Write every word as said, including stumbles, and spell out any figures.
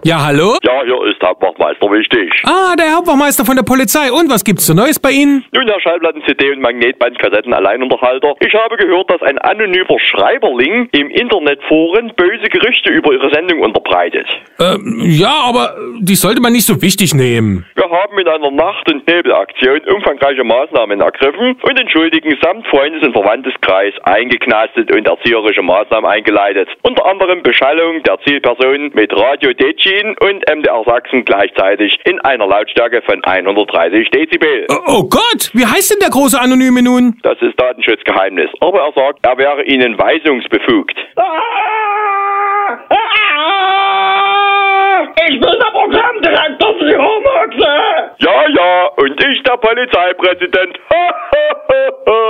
Ja, hallo? Ja, hier ist Hauptwachtmeister wichtig. Ah, der Hauptwachtmeister von der Polizei. Und was gibt's so Neues bei Ihnen? Nun, Herr Schallplatten-C D und Magnetband-Kassetten-Alleinunterhalter. Ich habe gehört, dass ein anonymer Schreiberling im Internetforen böse Gerüchte über Ihre Sendung unterbreitet. Ähm, ja, aber die sollte man nicht so wichtig nehmen. Wir haben mit einer Nacht- und Nebelaktion umfangreiche Maßnahmen ergriffen und den Schuldigen samt Freundes- und Verwandteskreis eingeknastet und erzieherische Maßnahmen eingeleitet. Unter anderem Beschallung der Zielperson mit Radio Detschin und M D R Sachsen gleichzeitig in einer Lautstärke von hundertdreißig Dezibel. Oh, oh Gott, wie heißt denn der große Anonyme nun? Das ist Datenschutzgeheimnis. Aber er sagt, er wäre Ihnen weisungsbefugt. Ich bin der Programmdirektor für die Homoxe! Ja, ja, und ich der Polizeipräsident.